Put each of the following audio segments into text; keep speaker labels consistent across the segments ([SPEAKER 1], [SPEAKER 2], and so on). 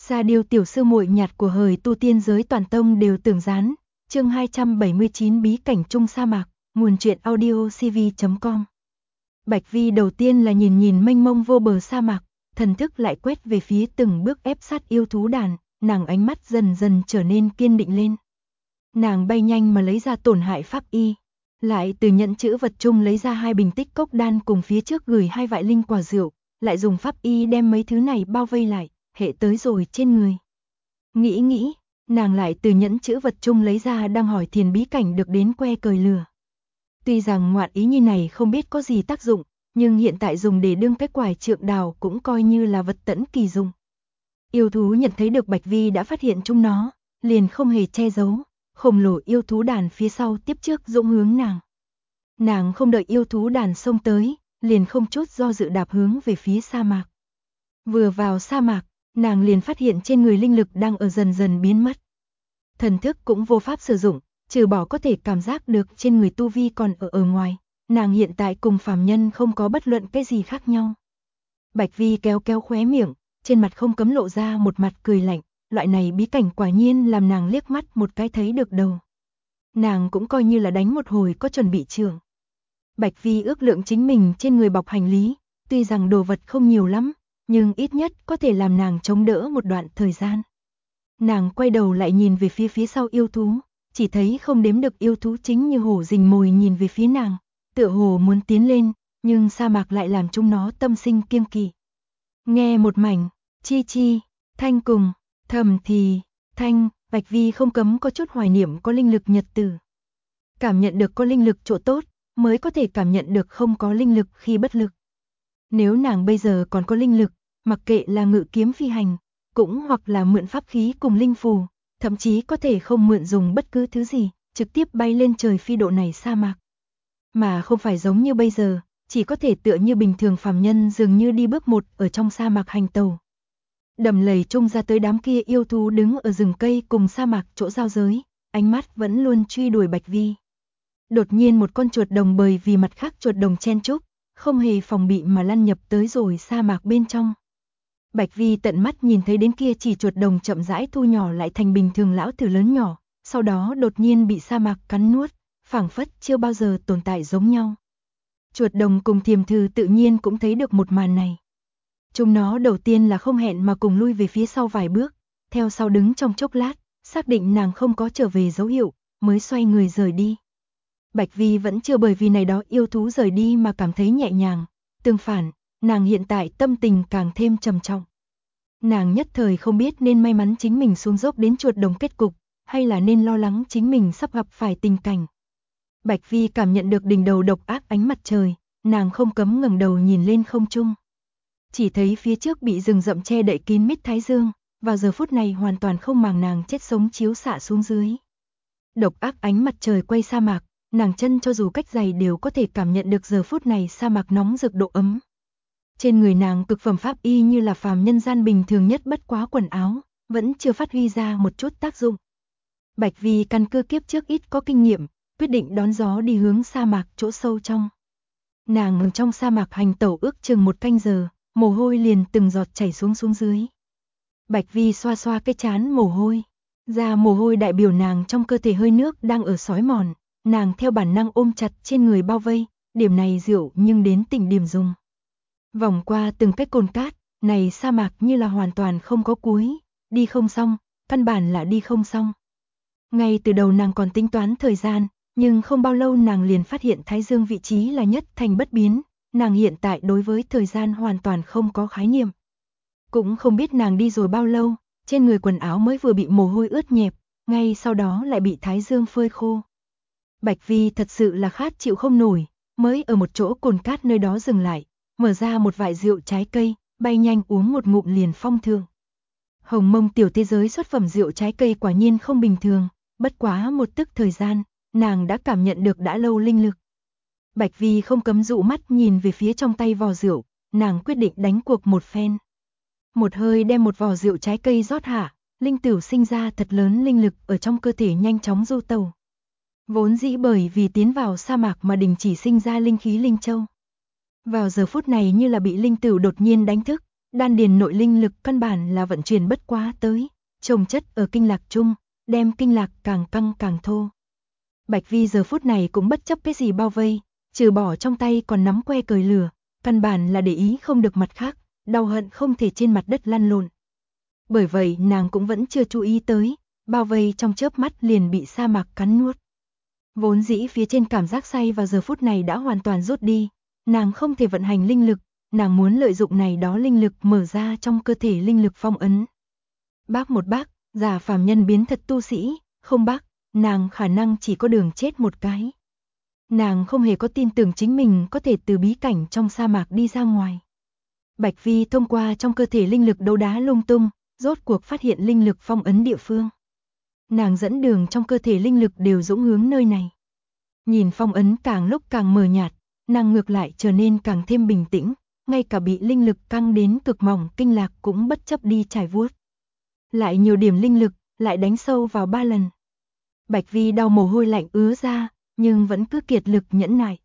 [SPEAKER 1] Sa Điêu tiểu sư muội nhạt của hời tu tiên giới toàn tông đều tưởng gián. Chương 279 bí cảnh trung sa mạc, nguồn truyện audio cv.com. Bạch Vi đầu tiên là nhìn mênh mông vô bờ sa mạc, thần thức lại quét về phía từng bước ép sát yêu thú đàn, nàng ánh mắt dần dần trở nên kiên định lên. Nàng bay nhanh mà lấy ra tổn hại pháp y, lại từ nhẫn chữ vật chung lấy ra 2 bình tích cốc đan cùng phía trước gửi 2 vại linh quả rượu, lại dùng pháp y đem mấy thứ này bao vây lại, hệ tới rồi trên người. Nghĩ, nàng lại từ nhẫn chữ vật chung lấy ra đang hỏi thiền bí cảnh được đến que cời lửa. Tuy rằng ngoạn ý như này không biết có gì tác dụng, nhưng hiện tại dùng để đương cái quải trượng đào cũng coi như là vật tẫn kỳ dụng. Yêu thú nhận thấy được Bạch Vi đã phát hiện chúng nó, liền không hề che giấu, khổng lồ yêu thú đàn phía sau tiếp trước dũng hướng nàng. Nàng không đợi yêu thú đàn xông tới, liền không chút do dự đạp hướng về phía sa mạc. Vừa vào sa mạc, nàng liền phát hiện trên người linh lực đang ở dần dần biến mất. Thần thức cũng vô pháp sử dụng, trừ bỏ có thể cảm giác được trên người tu vi còn ở ngoài, nàng hiện tại cùng phàm nhân không có bất luận cái gì khác nhau. Bạch Vi kéo khóe miệng, trên mặt không cấm lộ ra một mặt cười lạnh, loại này bí cảnh quả nhiên làm nàng liếc mắt một cái thấy được đầu. Nàng cũng coi như là đánh một hồi có chuẩn bị trường. Bạch Vi ước lượng chính mình trên người bọc hành lý, tuy rằng đồ vật không nhiều lắm, nhưng ít nhất có thể làm nàng chống đỡ một đoạn thời gian. Nàng quay đầu lại nhìn về phía sau yêu thú, chỉ thấy không đếm được yêu thú chính như hổ rình mồi nhìn về phía nàng, tựa hồ muốn tiến lên, nhưng sa mạc lại làm chúng nó tâm sinh kiêng kỵ. Nghe một mảnh, chi, thanh cùng, thầm thì, thanh, Bạch Vi không cấm có chút hoài niệm có linh lực nhật tử. Cảm nhận được có linh lực chỗ tốt, mới có thể cảm nhận được không có linh lực khi bất lực. Nếu nàng bây giờ còn có linh lực, mặc kệ là ngự kiếm phi hành, cũng hoặc là mượn pháp khí cùng linh phù, thậm chí có thể không mượn dùng bất cứ thứ gì, trực tiếp bay lên trời phi độ này sa mạc. Mà không phải giống như bây giờ, chỉ có thể tựa như bình thường phàm nhân dường như đi bước một ở trong sa mạc hành tàu. Đầm lầy trung ra tới đám kia yêu thú đứng ở rừng cây cùng sa mạc chỗ giao giới, ánh mắt vẫn luôn truy đuổi Bạch Vi. Đột nhiên một con chuột đồng bởi vì mặt khác chuột đồng chen chúc, không hề phòng bị mà lăn nhập tới rồi sa mạc bên trong. Bạch Vi tận mắt nhìn thấy đến kia chỉ chuột đồng chậm rãi thu nhỏ lại thành bình thường lão thử lớn nhỏ, sau đó đột nhiên bị sa mạc cắn nuốt, phảng phất chưa bao giờ tồn tại giống nhau. Chuột đồng cùng thiềm thử tự nhiên cũng thấy được một màn này. Chúng nó đầu tiên là không hẹn mà cùng lui về phía sau vài bước, theo sau đứng trong chốc lát, xác định nàng không có trở về dấu hiệu, mới xoay người rời đi. Bạch Vi vẫn chưa bởi vì này đó yêu thú rời đi mà cảm thấy nhẹ nhàng, tương phản, nàng hiện tại tâm tình càng thêm trầm trọng. Nàng nhất thời không biết nên may mắn chính mình xuống dốc đến chuột đồng kết cục, hay là nên lo lắng chính mình sắp gặp phải tình cảnh. Bạch Vi cảm nhận được đỉnh đầu độc ác ánh mặt trời, nàng không cấm ngẩng đầu nhìn lên không trung. Chỉ thấy phía trước bị rừng rậm che đậy kín mít thái dương, vào giờ phút này hoàn toàn không màng nàng chết sống chiếu xạ xuống dưới. Độc ác ánh mặt trời quay sa mạc, nàng chân cho dù cách dày đều có thể cảm nhận được giờ phút này sa mạc nóng rực độ ấm. Trên người nàng cực phẩm pháp y như là phàm nhân gian bình thường nhất bất quá quần áo, vẫn chưa phát huy ra một chút tác dụng. Bạch Vi căn cứ kiếp trước ít có kinh nghiệm, quyết định đón gió đi hướng sa mạc chỗ sâu trong. Nàng ở trong sa mạc hành tẩu ước chừng 1 canh giờ, mồ hôi liền từng giọt chảy xuống dưới. Bạch Vi xoa xoa cái trán mồ hôi, ra mồ hôi đại biểu nàng trong cơ thể hơi nước đang ở xói mòn, nàng theo bản năng ôm chặt trên người bao vây, điểm này rượu nhưng đến tỉnh điểm dùng. Vòng qua từng cái cồn cát, này sa mạc như là hoàn toàn không có cuối, đi không xong, căn bản là đi không xong. Ngay từ đầu nàng còn tính toán thời gian, nhưng không bao lâu nàng liền phát hiện thái dương vị trí là nhất thành bất biến, nàng hiện tại đối với thời gian hoàn toàn không có khái niệm. Cũng không biết nàng đi rồi bao lâu, trên người quần áo mới vừa bị mồ hôi ướt nhẹp, ngay sau đó lại bị thái dương phơi khô. Bạch Vi thật sự là khát chịu không nổi, mới ở một chỗ cồn cát nơi đó dừng lại, mở ra một vại rượu trái cây, bay nhanh uống một ngụm liền phong thượng. Hồng Mông tiểu thế giới xuất phẩm rượu trái cây quả nhiên không bình thường, bất quá một tức thời gian, nàng đã cảm nhận được đã lâu linh lực. Bạch Vi không cấm dụ mắt nhìn về phía trong tay vò rượu, nàng quyết định đánh cuộc một phen. Một hơi đem một vò rượu trái cây rót hạ, linh tửu sinh ra thật lớn linh lực ở trong cơ thể nhanh chóng du tẩu. Vốn dĩ bởi vì tiến vào sa mạc mà đình chỉ sinh ra linh khí linh châu. Vào giờ phút này như là bị linh tửu đột nhiên đánh thức, đan điền nội linh lực căn bản là vận chuyển bất quá tới, chồng chất ở kinh lạc chung, đem kinh lạc càng căng càng thô. Bạch Vi giờ phút này cũng bất chấp cái gì bao vây, trừ bỏ trong tay còn nắm que cời lửa, căn bản là để ý không được mặt khác, đau hận không thể trên mặt đất lăn lộn. Bởi vậy nàng cũng vẫn chưa chú ý tới, bao vây trong chớp mắt liền bị sa mạc cắn nuốt. Vốn dĩ phía trên cảm giác say vào giờ phút này đã hoàn toàn rút đi, nàng không thể vận hành linh lực, nàng muốn lợi dụng này đó linh lực mở ra trong cơ thể linh lực phong ấn. Bác một bác, giả phàm nhân biến thật tu sĩ, không bác, nàng khả năng chỉ có đường chết một cái. Nàng không hề có tin tưởng chính mình có thể từ bí cảnh trong sa mạc đi ra ngoài. Bạch Vi thông qua trong cơ thể linh lực đấu đá lung tung, rốt cuộc phát hiện linh lực phong ấn địa phương. Nàng dẫn đường trong cơ thể linh lực đều dũng hướng nơi này. Nhìn phong ấn càng lúc càng mờ nhạt, nàng ngược lại trở nên càng thêm bình tĩnh, ngay cả bị linh lực căng đến cực mỏng kinh lạc cũng bất chấp đi trải vuốt. Lại nhiều điểm linh lực, lại đánh sâu vào 3 lần. Bạch Vi đau mồ hôi lạnh ứa ra, nhưng vẫn cứ kiệt lực nhẫn nại.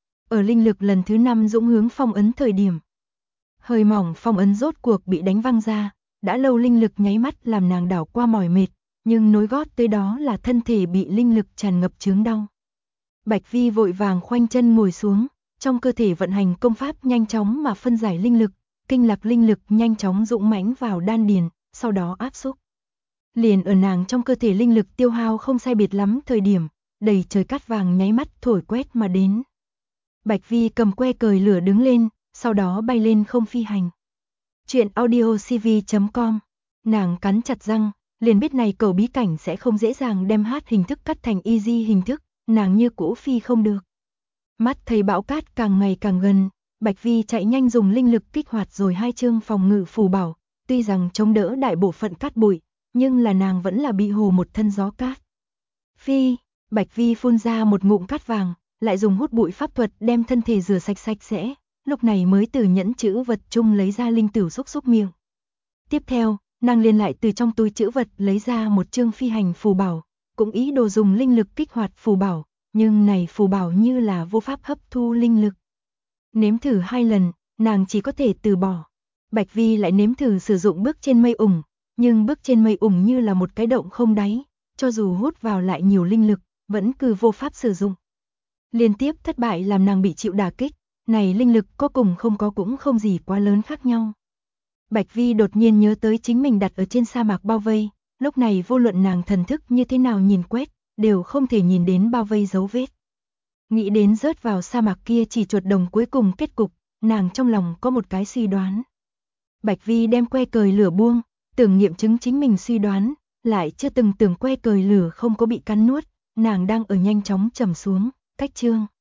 [SPEAKER 1] Ở linh lực lần thứ 5 dũng hướng phong ấn thời điểm, hơi mỏng phong ấn rốt cuộc bị đánh văng ra, đã lâu linh lực nháy mắt làm nàng đảo qua mỏi mệt, nhưng nối gót tới đó là thân thể bị linh lực tràn ngập chướng đau. Bạch Vi vội vàng khoanh chân ngồi xuống, trong cơ thể vận hành công pháp nhanh chóng mà phân giải linh lực, kinh lạc linh lực nhanh chóng dũng mãnh vào đan điền, sau đó áp xúc. Liền ở nàng trong cơ thể linh lực tiêu hao không sai biệt lắm thời điểm, đầy trời cát vàng nháy mắt thổi quét mà đến. Bạch Vi cầm que cời lửa đứng lên, sau đó bay lên không phi hành. Chuyện audiocv.com. Nàng cắn chặt răng, liền biết này cầu bí cảnh sẽ không dễ dàng đem hát hình thức cắt thành easy hình thức, nàng như cũ phi không được. Mắt thấy bão cát càng ngày càng gần, Bạch Vi chạy nhanh dùng linh lực kích hoạt rồi 2 chương phòng ngự phù bảo, tuy rằng chống đỡ đại bộ phận cát bụi, nhưng là nàng vẫn là bị hồ một thân gió cát. Phi, Bạch Vi phun ra một ngụm cát vàng, lại dùng hút bụi pháp thuật đem thân thể rửa sạch sạch sẽ, lúc này mới từ nhẫn chữ vật chung lấy ra linh tửu xúc miệng. Tiếp theo, nàng liền lại từ trong túi chữ vật lấy ra một chương phi hành phù bảo, cũng ý đồ dùng linh lực kích hoạt phù bảo, nhưng này phù bảo như là vô pháp hấp thu linh lực. Nếm thử 2 lần, nàng chỉ có thể từ bỏ. Bạch Vi lại nếm thử sử dụng bước trên mây ủng, nhưng bước trên mây ủng như là một cái động không đáy, cho dù hút vào lại nhiều linh lực, vẫn cứ vô pháp sử dụng. Liên tiếp thất bại làm nàng bị chịu đả kích, này linh lực có cùng không có cũng không gì quá lớn khác nhau. Bạch Vi đột nhiên nhớ tới chính mình đặt ở trên sa mạc bao vây, lúc này vô luận nàng thần thức như thế nào nhìn quét, đều không thể nhìn đến bao vây dấu vết. Nghĩ đến rớt vào sa mạc kia chỉ chuột đồng cuối cùng kết cục, nàng trong lòng có một cái suy đoán. Bạch Vi đem que cời lửa buông, tưởng nghiệm chứng chính mình suy đoán, lại chưa từng tưởng que cời lửa không có bị cắn nuốt, nàng đang ở nhanh chóng trầm xuống, cách chương.